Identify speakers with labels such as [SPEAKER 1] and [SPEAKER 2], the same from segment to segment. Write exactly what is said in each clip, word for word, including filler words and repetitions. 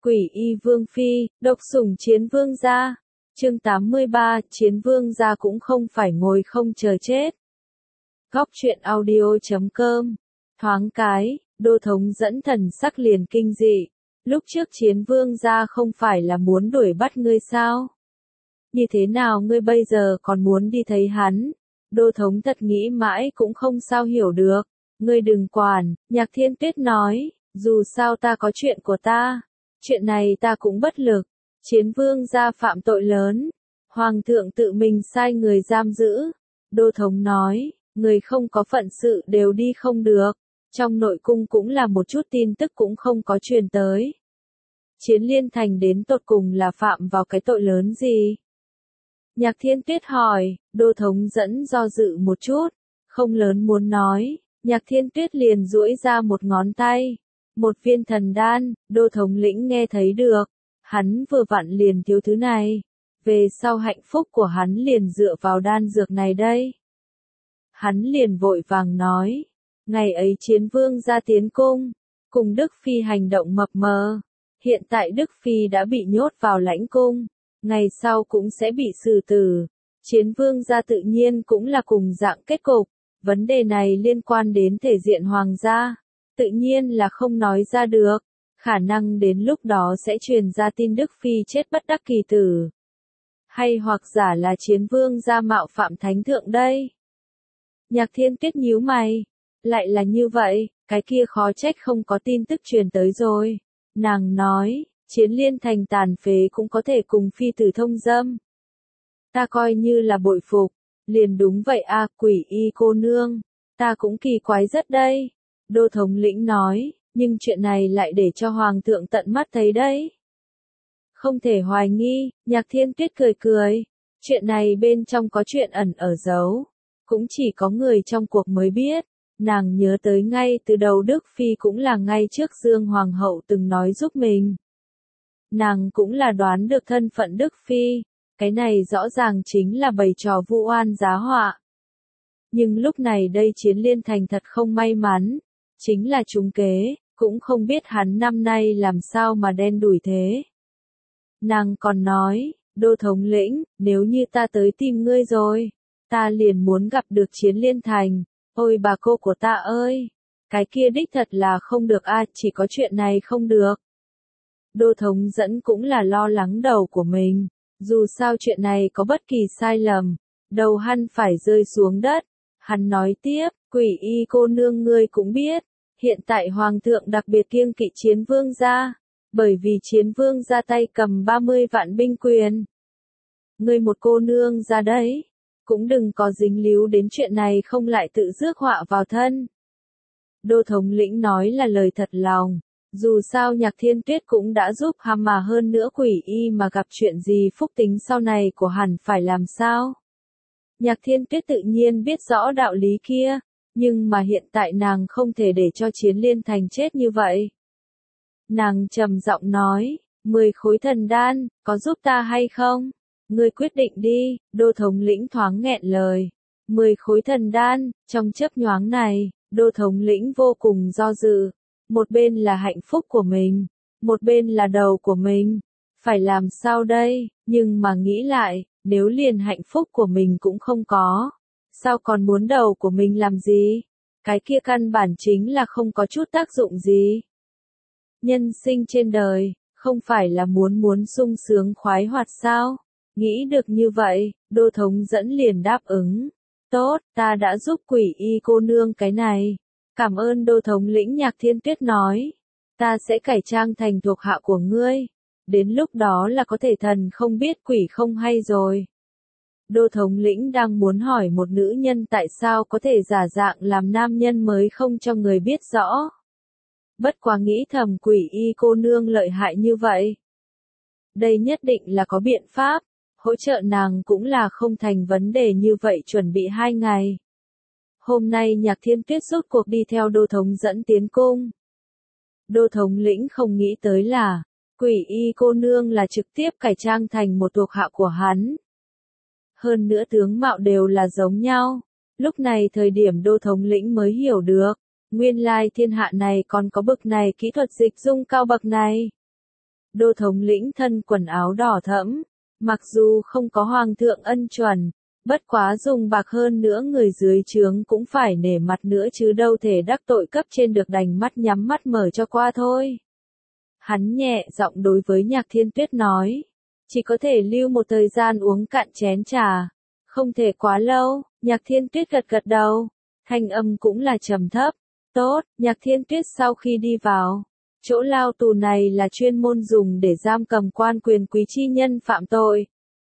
[SPEAKER 1] Quỷ y vương phi, độc sủng chiến vương gia. Chương tám mươi ba, chiến vương gia cũng không phải ngồi không chờ chết. Góc truyện audio chấm com. Thoáng cái, Đô Thống Dẫn thần sắc liền kinh dị. Lúc trước chiến vương gia không phải là muốn đuổi bắt ngươi sao? Như thế nào ngươi bây giờ còn muốn đi thấy hắn? Đô Thống thật nghĩ mãi cũng không sao hiểu được. Ngươi đừng quản, Nhạc Thiên Tuyết nói, dù sao ta có chuyện của ta. Chuyện này ta cũng bất lực. Chiến vương gia phạm tội lớn. Hoàng thượng tự mình sai người giam giữ. Đô Thống nói, người không có phận sự đều đi không được. Trong nội cung cũng là một chút tin tức cũng không có truyền tới. Chiến Liên Thành đến tột cùng là phạm vào cái tội lớn gì? Nhạc Thiên Tuyết hỏi, Đô Thống Dẫn do dự một chút, không lớn muốn nói. Nhạc Thiên Tuyết liền duỗi ra một ngón tay. Một viên thần đan, Đô Thống lĩnh nghe thấy được. Hắn vừa vặn liền thiếu thứ này. Về sau hạnh phúc của hắn liền dựa vào đan dược này đây. Hắn liền vội vàng nói. Ngày ấy chiến vương ra tiến cung. Cùng Đức Phi hành động mập mờ. Hiện tại Đức Phi đã bị nhốt vào lãnh cung. Ngày sau cũng sẽ bị xử tử. Chiến vương gia tự nhiên cũng là cùng dạng kết cục. Vấn đề này liên quan đến thể diện hoàng gia. Tự nhiên là không nói ra được. Khả năng đến lúc đó sẽ truyền ra tin Đức Phi chết bất đắc kỳ tử. Hay hoặc giả là chiến vương gia mạo phạm thánh thượng đây. Nhạc Thiên Tuyết nhíu mày. Lại là như vậy, cái kia khó trách không có tin tức truyền tới rồi. Nàng nói, Chiến Liên Thành tàn phế cũng có thể cùng phi tử thông dâm. Ta coi như là bội phục. Liền đúng vậy a, quỷ y cô nương. Ta cũng kỳ quái rất đây. Đô Thống lĩnh nói, nhưng chuyện này lại để cho Hoàng thượng tận mắt thấy đấy. Không thể hoài nghi, Nhạc Thiên Tuyết cười cười. Chuyện này bên trong có chuyện ẩn ở giấu. Cũng chỉ có người trong cuộc mới biết. Nàng nhớ tới ngay từ đầu Đức Phi cũng là ngay trước Dương Hoàng hậu từng nói giúp mình. Nàng cũng là đoán được thân phận Đức Phi. Cái này rõ ràng chính là bày trò vu oan giá họa. Nhưng lúc này đây Chiến Liên Thành thật không may mắn. Chính là trúng kế, cũng không biết hắn năm nay làm sao mà đen đủi thế. Nàng còn nói, Đô Thống lĩnh, nếu như ta tới tìm ngươi rồi, ta liền muốn gặp được Chiến Liên Thành. Ôi bà cô của ta ơi, cái kia đích thật là không được a, chỉ có chuyện này không được. Đô Thống Dẫn cũng là lo lắng đầu của mình, dù sao chuyện này có bất kỳ sai lầm, đầu hắn phải rơi xuống đất. Hắn nói tiếp, quỷ y cô nương ngươi cũng biết, hiện tại Hoàng thượng đặc biệt kiêng kỵ chiến vương gia, bởi vì chiến vương ra tay cầm ba mươi vạn binh quyền. Ngươi một cô nương ra đấy, cũng đừng có dính líu đến chuyện này không lại tự rước họa vào thân. Đô Thống lĩnh nói là lời thật lòng, dù sao Nhạc Thiên Tuyết cũng đã giúp hắn mà hơn nữa quỷ y mà gặp chuyện gì phúc tính sau này của hẳn phải làm sao. Nhạc Thiên Tuyết tự nhiên biết rõ đạo lý kia, nhưng mà hiện tại nàng không thể để cho Chiến Liên Thành chết như vậy. Nàng trầm giọng nói, mười khối thần đan, có giúp ta hay không? Ngươi quyết định đi. Đô Thống lĩnh thoáng nghẹn lời. Mười khối thần đan, trong chớp nhoáng này, Đô Thống lĩnh vô cùng do dự. Một bên là hạnh phúc của mình, một bên là đầu của mình. Phải làm sao đây? Nhưng mà nghĩ lại, nếu liền hạnh phúc của mình cũng không có, sao còn muốn đầu của mình làm gì? Cái kia căn bản chính là không có chút tác dụng gì. Nhân sinh trên đời, không phải là muốn muốn sung sướng khoái hoạt sao? Nghĩ được như vậy, Đô Thống Dẫn liền đáp ứng. Tốt, ta đã giúp quỷ y cô nương cái này. Cảm ơn Đô Thống lĩnh. Nhạc Thiên Tuyết nói. Ta sẽ cải trang thành thuộc hạ của ngươi. Đến lúc đó là có thể thần không biết quỷ không hay rồi. Đô Thống lĩnh đang muốn hỏi một nữ nhân tại sao có thể giả dạng làm nam nhân mới không cho người biết rõ. Bất quá nghĩ thầm quỷ y cô nương lợi hại như vậy. Đây nhất định là có biện pháp. Hỗ trợ nàng cũng là không thành vấn đề như vậy. Chuẩn bị hai ngày. Hôm nay Nhạc Thiên Tuyết rốt cuộc đi theo Đô Thống Dẫn tiến cung. Đô Thống lĩnh không nghĩ tới là, quỷ y cô nương là trực tiếp cải trang thành một thuộc hạ của hắn. Hơn nữa tướng mạo đều là giống nhau. Lúc này thời điểm Đô Thống lĩnh mới hiểu được, nguyên lai thiên hạ này còn có bậc này kỹ thuật dịch dung cao bậc này. Đô thống lĩnh thân quần áo đỏ thẫm, mặc dù không có hoàng thượng ân chuẩn, bất quá dùng bạc hơn nữa người dưới trướng cũng phải nể mặt nữa chứ đâu thể đắc tội cấp trên được, đành mắt nhắm mắt mở cho qua thôi. Hắn nhẹ giọng đối với Nhạc Thiên Tuyết nói, chỉ có thể lưu một thời gian uống cạn chén trà, không thể quá lâu. Nhạc Thiên Tuyết gật gật đầu, thanh âm cũng là trầm thấp. Tốt. Nhạc Thiên Tuyết sau khi đi vào, chỗ lao tù này là chuyên môn dùng để giam cầm quan quyền quý chi nhân phạm tội.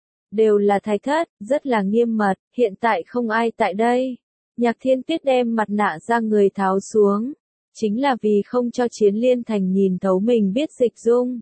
[SPEAKER 1] Đều là thạch thất, rất là nghiêm mật, hiện tại không ai tại đây. Nhạc Thiên Tuyết đem mặt nạ ra người tháo xuống, chính là vì không cho Chiến Liên Thành nhìn thấu mình biết dịch dung.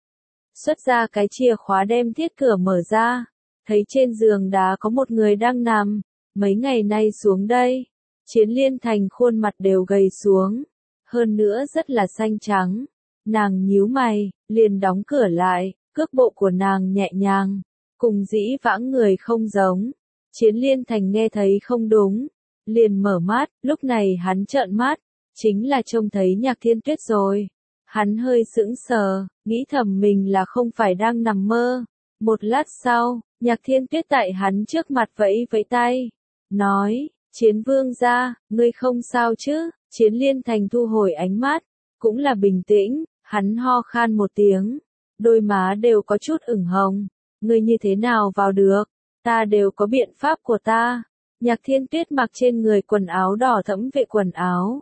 [SPEAKER 1] Xuất ra cái chìa khóa đem thiết cửa mở ra, thấy trên giường đá có một người đang nằm, mấy ngày nay xuống đây. Chiến Liên Thành khuôn mặt đều gầy xuống, hơn nữa rất là xanh trắng. Nàng nhíu mày, liền đóng cửa lại, cước bộ của nàng nhẹ nhàng, cùng dĩ vãng người không giống. Chiến Liên Thành nghe thấy không đúng, liền mở mắt, lúc này hắn trợn mắt, chính là trông thấy Nhạc Thiên Tuyết rồi. Hắn hơi sững sờ, nghĩ thầm mình là không phải đang nằm mơ. Một lát sau, Nhạc Thiên Tuyết tại hắn trước mặt vẫy vẫy tay, nói, Chiến vương gia, ngươi không sao chứ? Chiến Liên Thành thu hồi ánh mắt, cũng là bình tĩnh, hắn ho khan một tiếng, đôi má đều có chút ửng hồng. Ngươi như thế nào vào được? Ta đều có biện pháp của ta. Nhạc Thiên Tuyết mặc trên người quần áo đỏ thẫm vệ quần áo.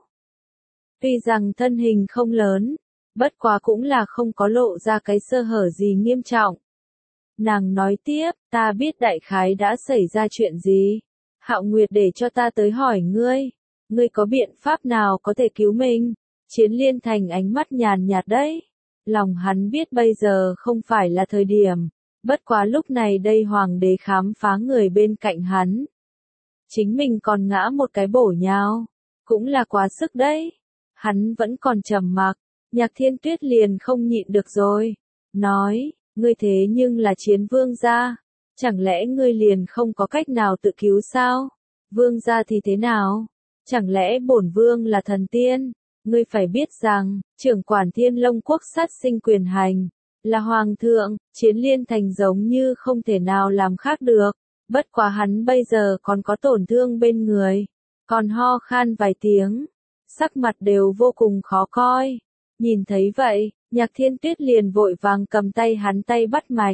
[SPEAKER 1] Tuy rằng thân hình không lớn, bất quá cũng là không có lộ ra cái sơ hở gì nghiêm trọng. Nàng nói tiếp, ta biết đại khái đã xảy ra chuyện gì. Hạo Nguyệt để cho ta tới hỏi ngươi, ngươi có biện pháp nào có thể cứu mình? Chiến Liên Thành ánh mắt nhàn nhạt đấy. Lòng hắn biết bây giờ không phải là thời điểm, bất quá lúc này đây hoàng đế khám phá người bên cạnh hắn. Chính mình còn ngã một cái bổ nhào, cũng là quá sức đấy. Hắn vẫn còn trầm mặc, Nhạc Thiên Tuyết liền không nhịn được rồi, nói, ngươi thế nhưng là Chiến vương gia, chẳng lẽ ngươi liền không có cách nào tự cứu sao? Vương gia thì thế nào? Chẳng lẽ bổn vương là thần tiên? Ngươi phải biết rằng, trưởng quản Thiên Long quốc sát sinh quyền hành, là hoàng thượng. Chiến Liên Thành giống như không thể nào làm khác được, bất quá hắn bây giờ còn có tổn thương bên người, còn ho khan vài tiếng, sắc mặt đều vô cùng khó coi. Nhìn thấy vậy, Nhạc Thiên Tuyết liền vội vàng cầm tay hắn tay bắt mạch.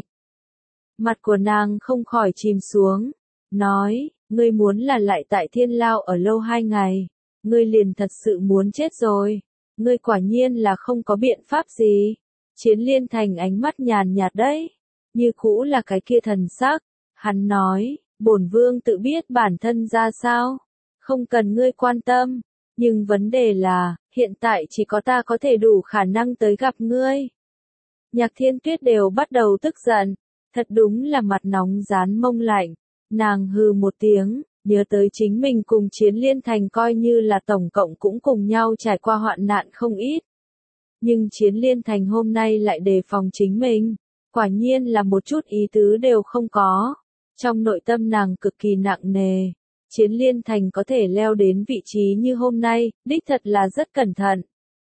[SPEAKER 1] Mặt của nàng không khỏi chìm xuống, nói, ngươi muốn là lại tại Thiên Lao ở lâu hai ngày, ngươi liền thật sự muốn chết rồi, ngươi quả nhiên là không có biện pháp gì. Chiến Liên Thành ánh mắt nhàn nhạt đấy, như cũ là cái kia thần sắc, hắn nói, bổn vương tự biết bản thân ra sao, không cần ngươi quan tâm, nhưng vấn đề là, hiện tại chỉ có ta có thể đủ khả năng tới gặp ngươi. Nhạc Thiên Tuyết đều bắt đầu tức giận, thật đúng là mặt nóng rán mông lạnh, nàng hừ một tiếng, nhớ tới chính mình cùng Chiến Liên Thành coi như là tổng cộng cũng cùng nhau trải qua hoạn nạn không ít. Nhưng Chiến Liên Thành hôm nay lại đề phòng chính mình, quả nhiên là một chút ý tứ đều không có. Trong nội tâm nàng cực kỳ nặng nề, Chiến Liên Thành có thể leo đến vị trí như hôm nay, đích thật là rất cẩn thận.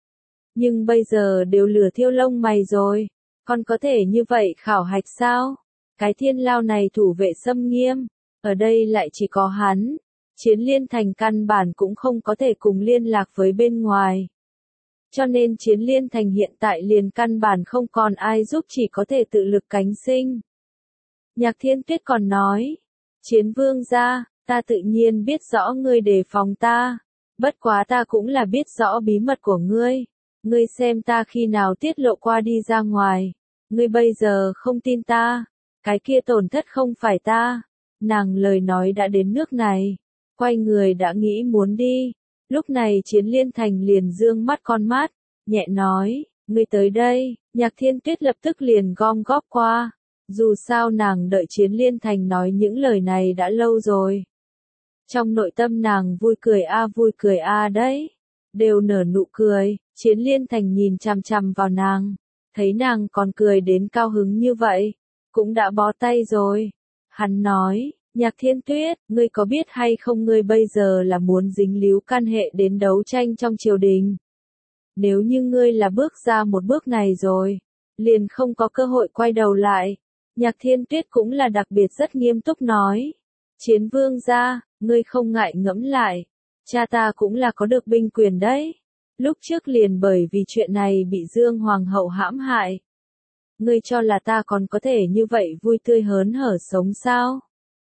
[SPEAKER 1] Nhưng bây giờ đều lửa thiêu lông mày rồi, còn có thể như vậy khảo hạch sao? Cái Thiên Lao này thủ vệ xâm nghiêm, ở đây lại chỉ có hắn. Chiến Liên Thành căn bản cũng không có thể cùng liên lạc với bên ngoài. Cho nên Chiến Liên Thành hiện tại liền căn bản không còn ai giúp, chỉ có thể tự lực cánh sinh. Nhạc Thiên Tuyết còn nói, Chiến vương gia, ta tự nhiên biết rõ ngươi đề phòng ta, bất quá ta cũng là biết rõ bí mật của ngươi, ngươi xem ta khi nào tiết lộ qua đi ra ngoài, ngươi bây giờ không tin ta, cái kia tổn thất không phải ta. Nàng lời nói đã đến nước này, quay người đã nghĩ muốn đi, lúc này Chiến Liên Thành liền dương mắt con mắt, nhẹ nói, ngươi tới đây. Nhạc Thiên Tuyết lập tức liền gom góp qua, dù sao nàng đợi Chiến Liên Thành nói những lời này đã lâu rồi. Trong nội tâm nàng vui cười a à, vui cười a à đấy, đều nở nụ cười. Chiến Liên Thành nhìn chằm chằm vào nàng, thấy nàng còn cười đến cao hứng như vậy, cũng đã bó tay rồi. Hắn nói, Nhạc Thiên Tuyết, ngươi có biết hay không ngươi bây giờ là muốn dính líu can hệ đến đấu tranh trong triều đình. Nếu như ngươi là bước ra một bước này rồi, liền không có cơ hội quay đầu lại. Nhạc Thiên Tuyết cũng là đặc biệt rất nghiêm túc nói. Chiến vương gia, ngươi không ngại ngẫm lại. Cha ta cũng là có được binh quyền đấy. Lúc trước liền bởi vì chuyện này bị Dương Hoàng hậu hãm hại. Ngươi cho là ta còn có thể như vậy vui tươi hớn hở sống sao?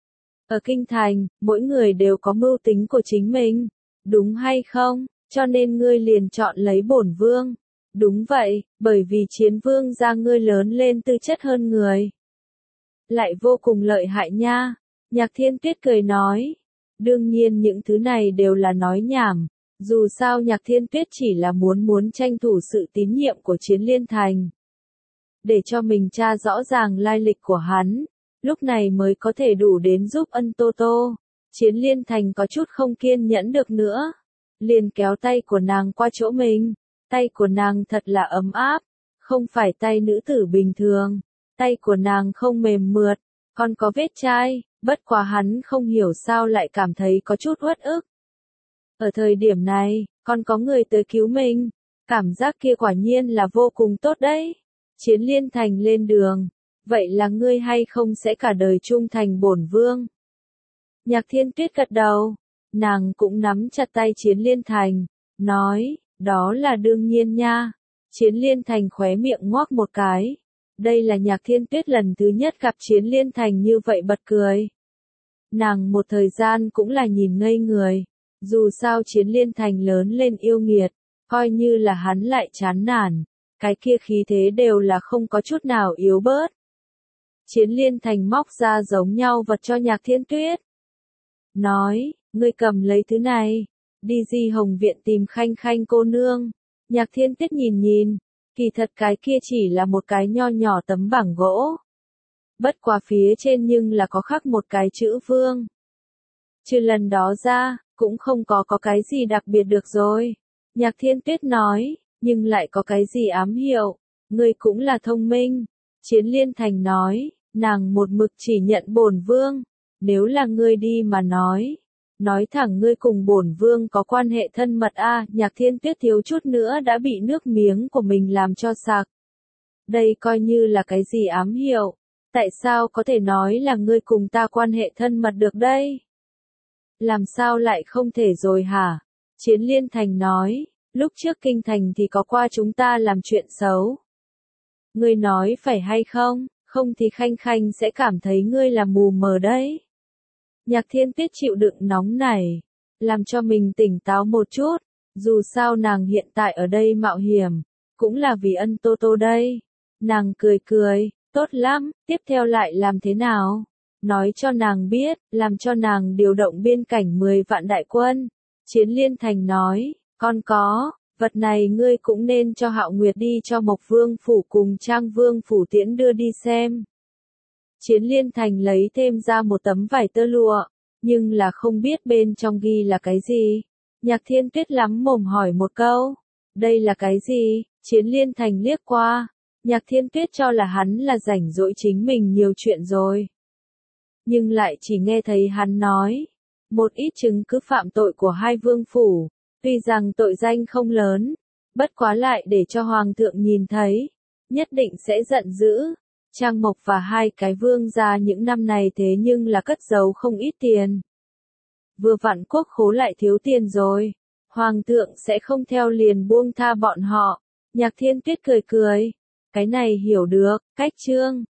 [SPEAKER 1] Ở kinh thành, mỗi người đều có mưu tính của chính mình, đúng hay không? Cho nên ngươi liền chọn lấy bổn vương. Đúng vậy, bởi vì chiến vương gia ngươi lớn lên tư chất hơn người. Lại vô cùng lợi hại nha. Nhạc Thiên Tuyết cười nói. Đương nhiên những thứ này đều là nói nhảm. Dù sao Nhạc Thiên Tuyết chỉ là muốn muốn tranh thủ sự tín nhiệm của Chiến Liên Thành. Để cho mình tra rõ ràng lai lịch của hắn. Lúc này mới có thể đủ đến giúp ân Tô Tô. Chiến Liên Thành có chút không kiên nhẫn được nữa. Liền kéo tay của nàng qua chỗ mình. Tay của nàng thật là ấm áp. Không phải tay nữ tử bình thường. Tay của nàng không mềm mượt. Còn có vết chai. Bất quá hắn không hiểu sao lại cảm thấy có chút uất ức. Ở thời điểm này, còn có người tới cứu mình. Cảm giác kia quả nhiên là vô cùng tốt đấy. Chiến Liên Thành lên đường. Vậy là ngươi hay không sẽ cả đời trung thành bổn vương? Nhạc Thiên Tuyết gật đầu. Nàng cũng nắm chặt tay Chiến Liên Thành. Nói, đó là đương nhiên nha. Chiến Liên Thành khóe miệng ngoác một cái. Đây là Nhạc Thiên Tuyết lần thứ nhất gặp Chiến Liên Thành như vậy bật cười. Nàng một thời gian cũng là nhìn ngây người. Dù sao Chiến Liên Thành lớn lên yêu nghiệt, coi như là hắn lại chán nản. Cái kia khí thế đều là không có chút nào yếu bớt. Chiến Liên Thành móc ra giống nhau vật cho Nhạc Thiên Tuyết. Nói, ngươi cầm lấy thứ này, đi Di Hồng Viện tìm Khanh Khanh cô nương. Nhạc Thiên Tuyết nhìn nhìn, kỳ thật cái kia chỉ là một cái nho nhỏ tấm bảng gỗ. Bất quá phía trên nhưng là có khắc một cái chữ vương. Trừ lần đó ra, cũng không có có cái gì đặc biệt được rồi. Nhạc Thiên Tuyết nói, nhưng lại có cái gì ám hiệu, ngươi cũng là thông minh. Chiến Liên Thành nói, nàng một mực chỉ nhận bổn vương, nếu là ngươi đi mà nói, nói thẳng ngươi cùng bổn vương có quan hệ thân mật a. À, Nhạc Thiên Tuyết thiếu chút nữa đã bị nước miếng của mình làm cho sặc. Đây coi như là cái gì ám hiệu, tại sao có thể nói là ngươi cùng ta quan hệ thân mật được đây? Làm sao lại không thể rồi hả? Chiến Liên Thành nói, lúc trước kinh thành thì có qua chúng ta làm chuyện xấu. Ngươi nói phải hay không, không thì Khanh Khanh sẽ cảm thấy ngươi là mù mờ đấy. Nhạc Thiên Tuyết chịu đựng nóng này, làm cho mình tỉnh táo một chút, dù sao nàng hiện tại ở đây mạo hiểm, cũng là vì ân Tô Tô đây. Nàng cười cười, tốt lắm, tiếp theo lại làm thế nào? Nói cho nàng biết, làm cho nàng điều động biên cảnh mười vạn đại quân. Chiến Liên Thành nói, con có, vật này ngươi cũng nên cho Hạo Nguyệt đi cho Mộc Vương Phủ cùng Trang Vương Phủ tiễn đưa đi xem. Chiến Liên Thành lấy thêm ra một tấm vải tơ lụa, nhưng là không biết bên trong ghi là cái gì. Nhạc Thiên Tuyết lắm mồm hỏi một câu, đây là cái gì? Chiến Liên Thành liếc qua, Nhạc Thiên Tuyết cho là hắn là rảnh rỗi chính mình nhiều chuyện rồi. Nhưng lại chỉ nghe thấy hắn nói, một ít chứng cứ phạm tội của hai vương phủ, tuy rằng tội danh không lớn, bất quá lại để cho hoàng thượng nhìn thấy, nhất định sẽ giận dữ. Trang Mộc và hai cái vương gia những năm này thế nhưng là cất giấu không ít tiền. Vừa vặn quốc khố lại thiếu tiền rồi, hoàng thượng sẽ không theo liền buông tha bọn họ. Nhạc Thiên Tuyết cười cười, cái này hiểu được, cách chương.